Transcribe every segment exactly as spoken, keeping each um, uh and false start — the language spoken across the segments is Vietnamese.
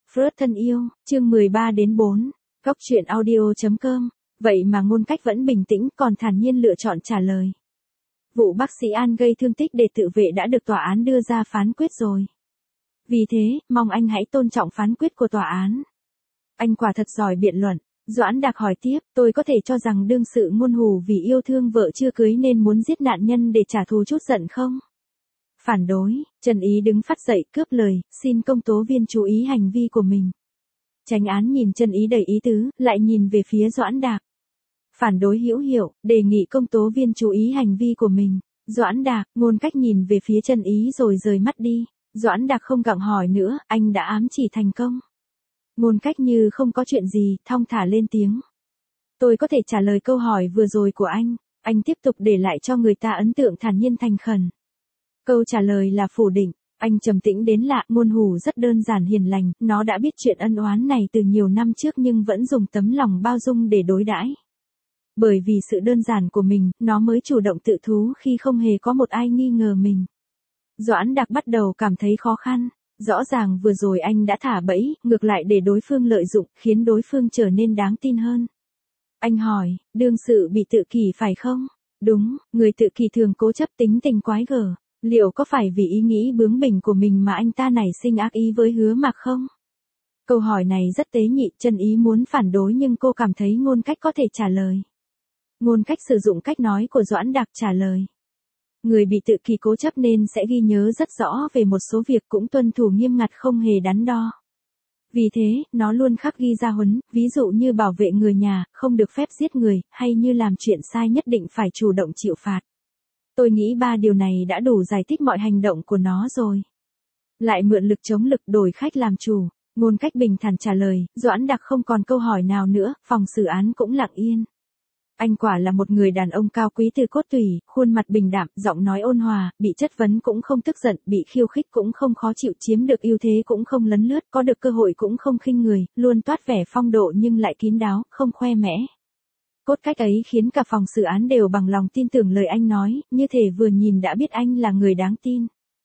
Freud thân yêu, chương mười ba đến bốn, góc truyện audio.com, vậy mà Ngôn Cách vẫn bình tĩnh còn thản nhiên lựa chọn trả lời. Vụ bác sĩ An gây thương tích để tự vệ đã được tòa án đưa ra phán quyết rồi. Vì thế, mong anh hãy tôn trọng phán quyết của tòa án. Anh quả thật giỏi biện luận. Doãn Đạc hỏi tiếp, tôi có thể cho rằng đương sự Ngôn Hủ vì yêu thương vợ chưa cưới nên muốn giết nạn nhân để trả thù chút giận không? Phản đối, Trần Ý đứng phát dậy cướp lời, xin công tố viên chú ý hành vi của mình. Chánh án nhìn Trần Ý đầy ý tứ, lại nhìn về phía Doãn Đạc. Phản đối hữu hiệu, đề nghị công tố viên chú ý hành vi của mình. Doãn Đạc, Ngôn Cách nhìn về phía Trần Ý rồi rời mắt đi. Doãn Đạc không gặng hỏi nữa, anh đã ám chỉ thành công. Ngôn Cách như không có chuyện gì, thong thả lên tiếng. Tôi có thể trả lời câu hỏi vừa rồi của anh. Anh tiếp tục để lại cho người ta ấn tượng thản nhiên thành khẩn. Câu trả lời là phủ định. Anh trầm tĩnh đến lạ, Ngôn Hủ rất đơn giản hiền lành, nó đã biết chuyện ân oán này từ nhiều năm trước nhưng vẫn dùng tấm lòng bao dung để đối đãi. Bởi vì sự đơn giản của mình, nó mới chủ động tự thú khi không hề có một ai nghi ngờ mình. Doãn Đạc bắt đầu cảm thấy khó khăn. Rõ ràng vừa rồi anh đã thả bẫy, ngược lại để đối phương lợi dụng, khiến đối phương trở nên đáng tin hơn. Anh hỏi, đương sự bị tự kỷ phải không? Đúng, người tự kỷ thường cố chấp tính tình quái gở. Liệu có phải vì ý nghĩ bướng bỉnh của mình mà anh ta nảy sinh ác ý với Hứa Mạc không? Câu hỏi này rất tế nhị, Trần Ý muốn phản đối nhưng cô cảm thấy Ngôn Cách có thể trả lời. Ngôn Cách sử dụng cách nói của Doãn Đạc trả lời. Người bị tự kỷ cố chấp nên sẽ ghi nhớ rất rõ về một số việc cũng tuân thủ nghiêm ngặt không hề đắn đo. Vì thế, nó luôn khắc ghi ra huấn, ví dụ như bảo vệ người nhà, không được phép giết người, hay như làm chuyện sai nhất định phải chủ động chịu phạt. Tôi nghĩ ba điều này đã đủ giải thích mọi hành động của nó rồi. Lại mượn lực chống lực đổi khách làm chủ, Ngôn Cách bình thản trả lời, Doãn Đạc không còn câu hỏi nào nữa, phòng xử án cũng lặng yên. Anh quả là một người đàn ông cao quý từ cốt tủy, khuôn mặt bình đạm, giọng nói ôn hòa, bị chất vấn cũng không tức giận, bị khiêu khích cũng không khó chịu, chiếm được ưu thế cũng không lấn lướt, có được cơ hội cũng không khinh người, luôn toát vẻ phong độ nhưng lại kín đáo, không khoe mẽ. Cốt cách ấy khiến cả phòng xử án đều bằng lòng tin tưởng lời anh nói, như thể vừa nhìn đã biết anh là người đáng tin.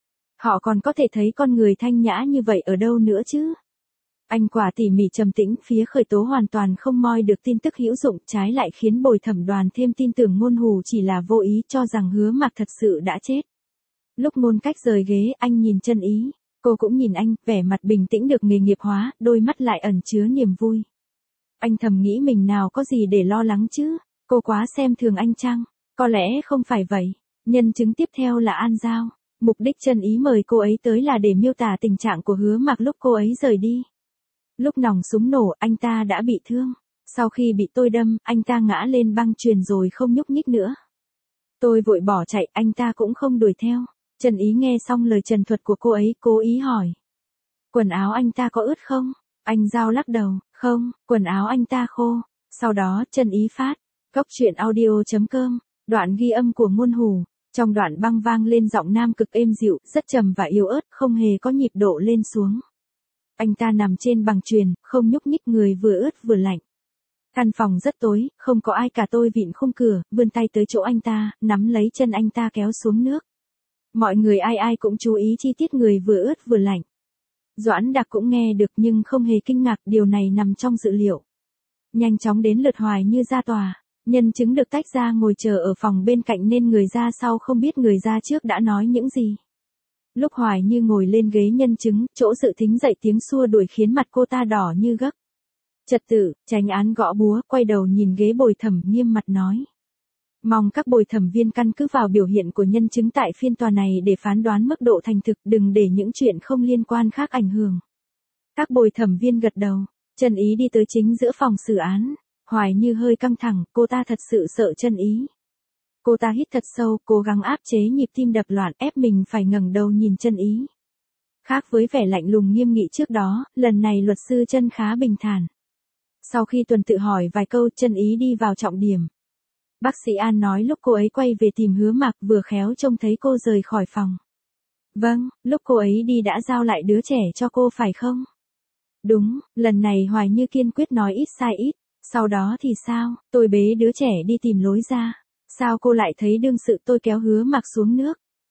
Họ còn có thể thấy con người thanh nhã như vậy ở đâu nữa chứ? Anh quả tỉ mỉ trầm tĩnh, phía khởi tố hoàn toàn không moi được tin tức hữu dụng, trái lại khiến bồi thẩm đoàn thêm tin tưởng Ngôn Hủ chỉ là vô ý, cho rằng Hứa Mạc thật sự đã chết. Lúc Ngôn Cách rời ghế, anh nhìn Trần Ý, cô cũng nhìn anh, vẻ mặt bình tĩnh được nghề nghiệp hóa, đôi mắt lại ẩn chứa niềm vui. Anh thầm nghĩ mình nào có gì để lo lắng chứ, cô quá xem thường anh chăng? Có lẽ không phải vậy. Nhân chứng tiếp theo là An Giao. Mục đích Trần Ý mời cô ấy tới là để miêu tả tình trạng của Hứa Mạc lúc cô ấy rời đi. Lúc nòng súng nổ, anh ta đã bị thương. Sau khi bị tôi đâm, anh ta ngã lên băng chuyền rồi không nhúc nhích nữa. Tôi vội bỏ chạy, anh ta cũng không đuổi theo. Trần Ý nghe xong lời trần thuật của cô ấy, cố ý hỏi. Quần áo anh ta có ướt không? Anh Giao lắc đầu, không, quần áo anh ta khô. Sau đó, Trần Ý phát, góc truyện audio.com, đoạn ghi âm của Ngôn Hủ. Trong đoạn băng vang lên giọng nam cực êm dịu, rất trầm và yếu ớt, không hề có nhịp độ lên xuống. Anh ta nằm trên bằng chuyền, không nhúc nhích, người vừa ướt vừa lạnh. Căn phòng rất tối, không có ai cả, tôi vịn khung cửa, vươn tay tới chỗ anh ta, nắm lấy chân anh ta kéo xuống nước. Mọi người ai ai cũng chú ý chi tiết người vừa ướt vừa lạnh. Doãn Đạc cũng nghe được nhưng không hề kinh ngạc, điều này nằm trong dự liệu. Nhanh chóng đến lượt Hoài Như ra tòa, nhân chứng được tách ra ngồi chờ ở phòng bên cạnh nên người ra sau không biết người ra trước đã nói những gì. Lúc Hoài Như ngồi lên ghế nhân chứng, chỗ dự thính dậy tiếng xua đuổi khiến mặt cô ta đỏ như gấc. Trật tự, chánh án gõ búa, quay đầu nhìn ghế bồi thẩm, nghiêm mặt nói. Mong các bồi thẩm viên căn cứ vào biểu hiện của nhân chứng tại phiên tòa này để phán đoán mức độ thành thực, đừng để những chuyện không liên quan khác ảnh hưởng. Các bồi thẩm viên gật đầu. Trần Ý đi tới chính giữa phòng xử án. Hoài Như hơi căng thẳng, cô ta thật sự sợ Trần Ý. Cô ta hít thật sâu, cố gắng áp chế nhịp tim đập loạn, ép mình phải ngẩng đầu nhìn Trần Ý. Khác với vẻ lạnh lùng nghiêm nghị trước đó, lần này luật sư Trân khá bình thản. Sau khi tuần tự hỏi vài câu, Trần Ý đi vào trọng điểm. Bác sĩ An nói lúc cô ấy quay về tìm Hứa Mạc vừa khéo trông thấy cô rời khỏi phòng. Vâng, lúc cô ấy đi đã giao lại đứa trẻ cho cô phải không? Đúng, lần này Hoài Như kiên quyết nói ít sai ít. Sau đó thì sao, tôi bế đứa trẻ đi tìm lối ra. Sao cô lại thấy đương sự tôi kéo Hứa Mạc xuống nước?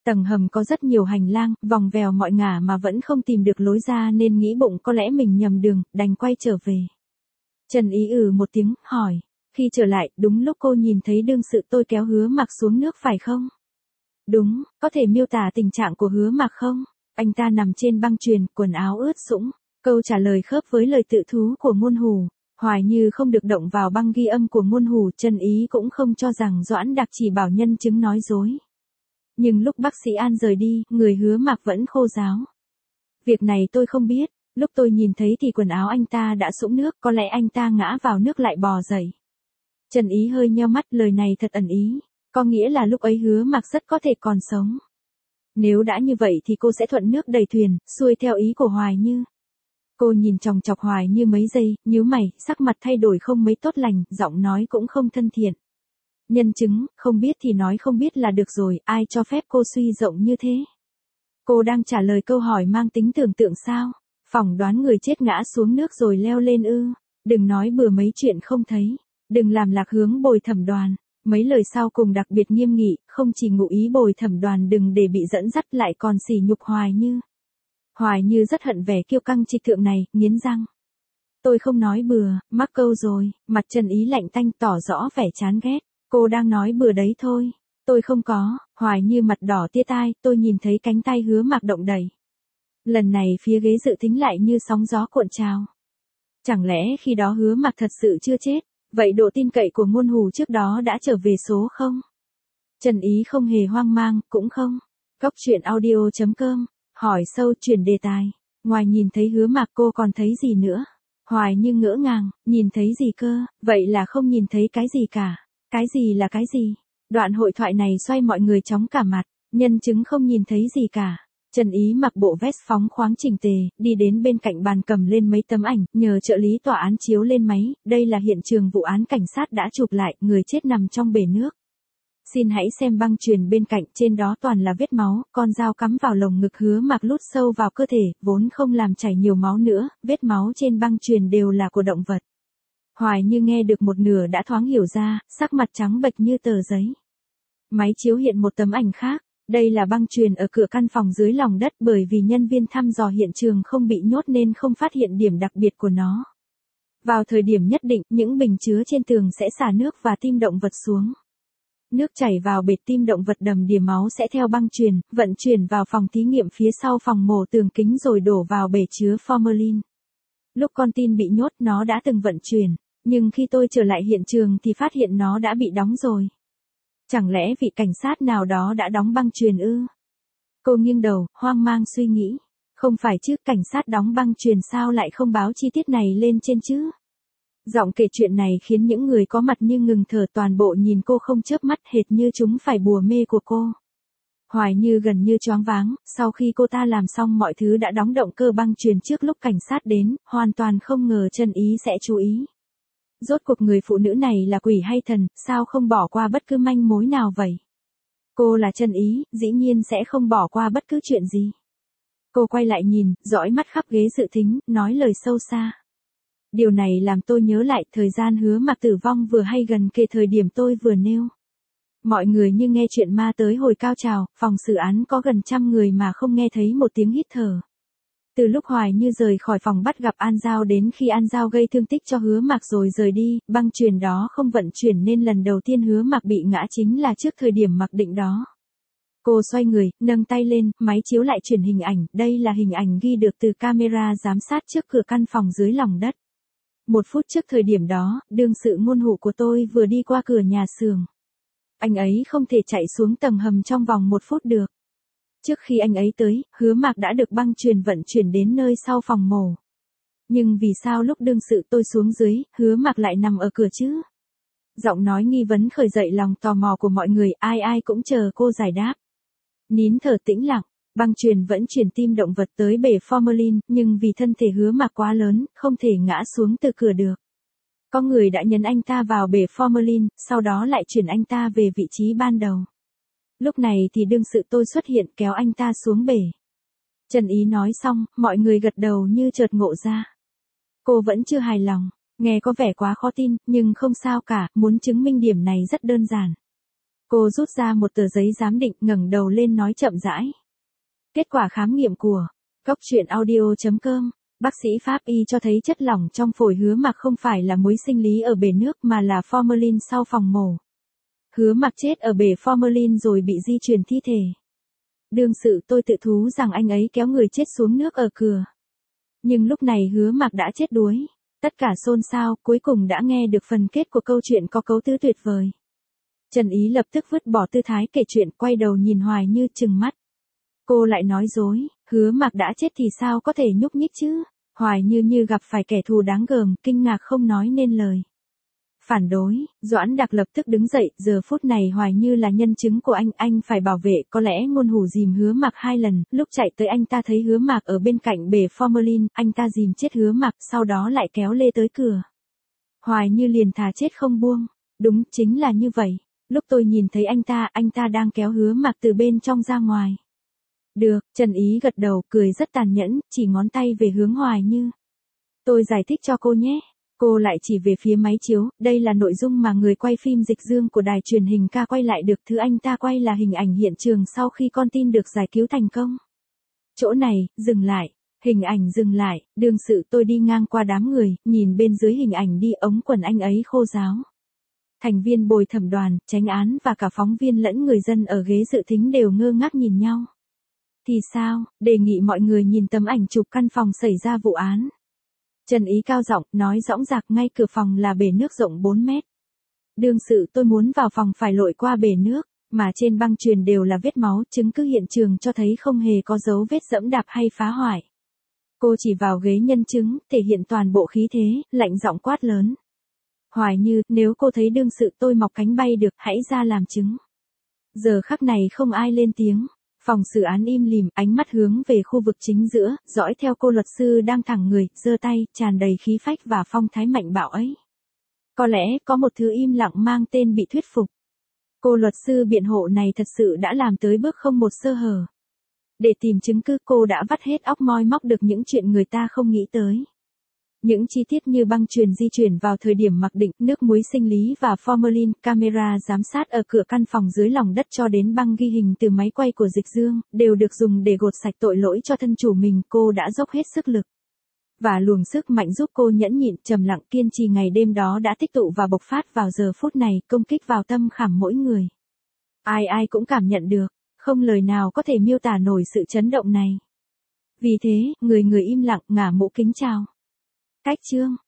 Tầng hầm có rất nhiều hành lang, vòng vèo mọi ngả mà vẫn không tìm được lối ra nên nghĩ bụng có lẽ mình nhầm đường, đành quay trở về. Trần Ý ừ một tiếng, hỏi. Khi trở lại, đúng lúc cô nhìn thấy đương sự tôi kéo Hứa Mặc xuống nước phải không? Đúng, có thể miêu tả tình trạng của Hứa Mặc không? Anh ta nằm trên băng chuyền, quần áo ướt sũng. Câu trả lời khớp với lời tự thú của Ngôn Hủ. Hoài Như không được động vào băng ghi âm của Ngôn Hủ, Trần Ý cũng không cho rằng Doãn Đạc chỉ bảo nhân chứng nói dối. Nhưng lúc bác sĩ An rời đi, người Hứa Mặc vẫn khô ráo. Việc này tôi không biết, lúc tôi nhìn thấy thì quần áo anh ta đã sũng nước, có lẽ anh ta ngã vào nước lại bò dậy. Trần Ý hơi nheo mắt, lời này thật ẩn ý, có nghĩa là lúc ấy Hứa Mặc rất có thể còn sống. Nếu đã như vậy thì cô sẽ thuận nước đẩy thuyền, xuôi theo ý của Hoài Như. Cô nhìn chòng chọc Hoài Như mấy giây, nhíu mày, sắc mặt thay đổi không mấy tốt lành, giọng nói cũng không thân thiện. Nhân chứng, không biết thì nói không biết là được rồi, ai cho phép cô suy rộng như thế? Cô đang trả lời câu hỏi mang tính tưởng tượng sao? Phỏng đoán người chết ngã xuống nước rồi leo lên ư? Đừng nói bừa mấy chuyện không thấy. Đừng làm lạc hướng Bồi Thẩm Đoàn. Mấy lời sau cùng đặc biệt nghiêm nghị, không chỉ ngụ ý Bồi Thẩm Đoàn đừng để bị dẫn dắt lại còn sỉ nhục Hoài Như. Hoài Như rất hận vẻ kiêu căng trịch thượng này, nghiến răng. Tôi không nói bừa, mắc câu rồi, mặt Trần Ý lạnh tanh tỏ rõ vẻ chán ghét. Cô đang nói bừa đấy thôi. Tôi không có, Hoài Như mặt đỏ tia tai, tôi nhìn thấy cánh tay Hứa Mặc động đẩy. Lần này phía ghế dự thính lại như sóng gió cuộn trào. Chẳng lẽ khi đó Hứa Mặc thật sự chưa chết, vậy độ tin cậy của Ngôn Hủ trước đó đã trở về số không? Trần Ý không hề hoang mang, cũng không. Góc truyện audio chấm com, hỏi sâu chuyển đề tài. Ngoài nhìn thấy Hứa Mặc cô còn thấy gì nữa? Hoài Như ngỡ ngàng, nhìn thấy gì cơ, vậy là không nhìn thấy cái gì cả. Cái gì là cái gì? Đoạn hội thoại này xoay mọi người chóng cả mặt, nhân chứng không nhìn thấy gì cả. Trần Ý mặc bộ vest phóng khoáng chỉnh tề, đi đến bên cạnh bàn cầm lên mấy tấm ảnh, nhờ trợ lý tòa án chiếu lên máy, đây là hiện trường vụ án cảnh sát đã chụp lại, người chết nằm trong bể nước. Xin hãy xem băng chuyền bên cạnh, trên đó toàn là vết máu, con dao cắm vào lồng ngực Hứa Mặc lút sâu vào cơ thể, vốn không làm chảy nhiều máu nữa, vết máu trên băng chuyền đều là của động vật. Hoài Như nghe được một nửa đã thoáng hiểu ra, sắc mặt trắng bệch như tờ giấy. Máy chiếu hiện một tấm ảnh khác, đây là băng chuyền ở cửa căn phòng dưới lòng đất, bởi vì nhân viên thăm dò hiện trường không bị nhốt nên không phát hiện điểm đặc biệt của nó. Vào thời điểm nhất định, những bình chứa trên tường sẽ xả nước và tim động vật xuống. Nước chảy vào bệt tim động vật đầm đìa máu sẽ theo băng chuyền, vận chuyển vào phòng thí nghiệm phía sau phòng mổ tường kính rồi đổ vào bể chứa formalin. Lúc con tin bị nhốt nó đã từng vận chuyển, nhưng khi tôi trở lại hiện trường thì phát hiện nó đã bị đóng rồi. Chẳng lẽ vị cảnh sát nào đó đã đóng băng chuyền ư? Cô nghiêng đầu, hoang mang suy nghĩ. Không phải chứ, cảnh sát đóng băng chuyền sao lại không báo chi tiết này lên trên chứ? Giọng kể chuyện này khiến những người có mặt như ngừng thở, toàn bộ nhìn cô không chớp mắt, hệt như chúng phải bùa mê của cô. Hoài Như gần như choáng váng, sau khi cô ta làm xong mọi thứ đã đóng động cơ băng chuyền trước lúc cảnh sát đến, hoàn toàn không ngờ Trần Ý sẽ chú ý. Rốt cuộc người phụ nữ này là quỷ hay thần, sao không bỏ qua bất cứ manh mối nào vậy? Cô là Trần Ý, dĩ nhiên sẽ không bỏ qua bất cứ chuyện gì. Cô quay lại nhìn, dõi mắt khắp ghế dự thính, nói lời sâu xa. Điều này làm tôi nhớ lại thời gian Hứa Mặc tử vong vừa hay gần kề thời điểm tôi vừa nêu. Mọi người như nghe chuyện ma tới hồi cao trào, phòng xử án có gần trăm người mà không nghe thấy một tiếng hít thở. Từ lúc Hoài Như rời khỏi phòng bắt gặp An Giao đến khi An Giao gây thương tích cho Hứa Mặc rồi rời đi, băng chuyền đó không vận chuyển nên lần đầu tiên Hứa Mặc bị ngã chính là trước thời điểm mặc định đó. Cô xoay người, nâng tay lên, máy chiếu lại truyền hình ảnh, đây là hình ảnh ghi được từ camera giám sát trước cửa căn phòng dưới lòng đất. Một phút trước thời điểm đó, đương sự Ngôn Hủ của tôi vừa đi qua cửa nhà xưởng. Anh ấy không thể chạy xuống tầng hầm trong vòng một phút được. Trước khi anh ấy tới, Hứa Mặc đã được băng chuyền vận chuyển đến nơi sau phòng mổ. Nhưng vì sao lúc đương sự tôi xuống dưới, Hứa Mặc lại nằm ở cửa chứ? Giọng nói nghi vấn khởi dậy lòng tò mò của mọi người, ai ai cũng chờ cô giải đáp. Nín thở tĩnh lặng, băng chuyền vẫn chuyển tim động vật tới bể formalin, nhưng vì thân thể Hứa Mặc quá lớn, không thể ngã xuống từ cửa được. Có người đã nhấn anh ta vào bể formalin, sau đó lại chuyển anh ta về vị trí ban đầu. Lúc này thì đương sự tôi xuất hiện kéo anh ta xuống bể. Trần Ý nói xong, mọi người gật đầu như chợt ngộ ra. Cô vẫn chưa hài lòng, nghe có vẻ quá khó tin, nhưng không sao cả, muốn chứng minh điểm này rất đơn giản. Cô rút ra một tờ giấy giám định, ngẩng đầu lên nói chậm rãi. Kết quả khám nghiệm của Cóc truyện audio chấm com. Bác sĩ pháp y cho thấy chất lỏng trong phổi Hứa Mặc không phải là muối sinh lý ở bể nước mà là formalin sau phòng mổ. Hứa Mặc chết ở bể formalin rồi bị di truyền thi thể. Đương sự tôi tự thú rằng anh ấy kéo người chết xuống nước ở cửa. Nhưng lúc này Hứa Mặc đã chết đuối. Tất cả xôn xao, cuối cùng đã nghe được phần kết của câu chuyện có cấu tứ tuyệt vời. Trần Ý lập tức vứt bỏ tư thái kể chuyện, quay đầu nhìn Hoài Như trừng mắt. Cô lại nói dối, Hứa Mặc đã chết thì sao có thể nhúc nhích chứ? Hoài Như như gặp phải kẻ thù đáng gờm, kinh ngạc không nói nên lời. Phản đối, Doãn Đặc lập tức đứng dậy, giờ phút này Hoài Như là nhân chứng của anh, anh phải bảo vệ, có lẽ ngôn hủ dìm Hứa Mặc hai lần, lúc chạy tới anh ta thấy Hứa Mặc ở bên cạnh bể formalin, anh ta dìm chết Hứa Mặc, sau đó lại kéo lê tới cửa. Hoài Như liền thà chết không buông, đúng, chính là như vậy, lúc tôi nhìn thấy anh ta, anh ta đang kéo Hứa Mặc từ bên trong ra ngoài. Được, Trần Ý gật đầu, cười rất tàn nhẫn, chỉ ngón tay về hướng Hoài Như. Tôi giải thích cho cô nhé. Cô lại chỉ về phía máy chiếu, đây là nội dung mà người quay phim Dịch Dương của đài truyền hình ca quay lại được, thứ anh ta quay là hình ảnh hiện trường sau khi con tin được giải cứu thành công. Chỗ này, dừng lại, hình ảnh dừng lại, đương sự tôi đi ngang qua đám người, nhìn bên dưới hình ảnh đi, ống quần anh ấy khô ráo. Thành viên bồi thẩm đoàn, chánh án và cả phóng viên lẫn người dân ở ghế dự thính đều ngơ ngác nhìn nhau. Thì sao, đề nghị mọi người nhìn tấm ảnh chụp căn phòng xảy ra vụ án. Trần Ý cao giọng, nói rõng rạc, ngay cửa phòng là bể nước rộng bốn mét. Đương sự tôi muốn vào phòng phải lội qua bể nước, mà trên băng chuyền đều là vết máu, chứng cứ hiện trường cho thấy không hề có dấu vết dẫm đạp hay phá hoại. Cô chỉ vào ghế nhân chứng, thể hiện toàn bộ khí thế, lạnh giọng quát lớn. Hoài Như, nếu cô thấy đương sự tôi mọc cánh bay được, hãy ra làm chứng. Giờ khắc này không ai lên tiếng. Phòng xử án im lìm, ánh mắt hướng về khu vực chính giữa, dõi theo cô luật sư đang thẳng người, giơ tay, tràn đầy khí phách và phong thái mạnh bạo ấy. Có lẽ có một thứ im lặng mang tên bị thuyết phục. Cô luật sư biện hộ này thật sự đã làm tới bước không một sơ hở. Để tìm chứng cứ, cô đã vắt hết óc moi móc được những chuyện người ta không nghĩ tới. Những chi tiết như băng chuyền di chuyển vào thời điểm mặc định, nước muối sinh lý và formalin, camera giám sát ở cửa căn phòng dưới lòng đất cho đến băng ghi hình từ máy quay của Dịch Dương, đều được dùng để gột sạch tội lỗi cho thân chủ mình. Cô đã dốc hết sức lực. Và luồng sức mạnh giúp cô nhẫn nhịn, trầm lặng, kiên trì ngày đêm đó đã tích tụ và bộc phát vào giờ phút này, công kích vào tâm khảm mỗi người. Ai ai cũng cảm nhận được, không lời nào có thể miêu tả nổi sự chấn động này. Vì thế, người người im lặng, ngả mũ kính chào. Cách chương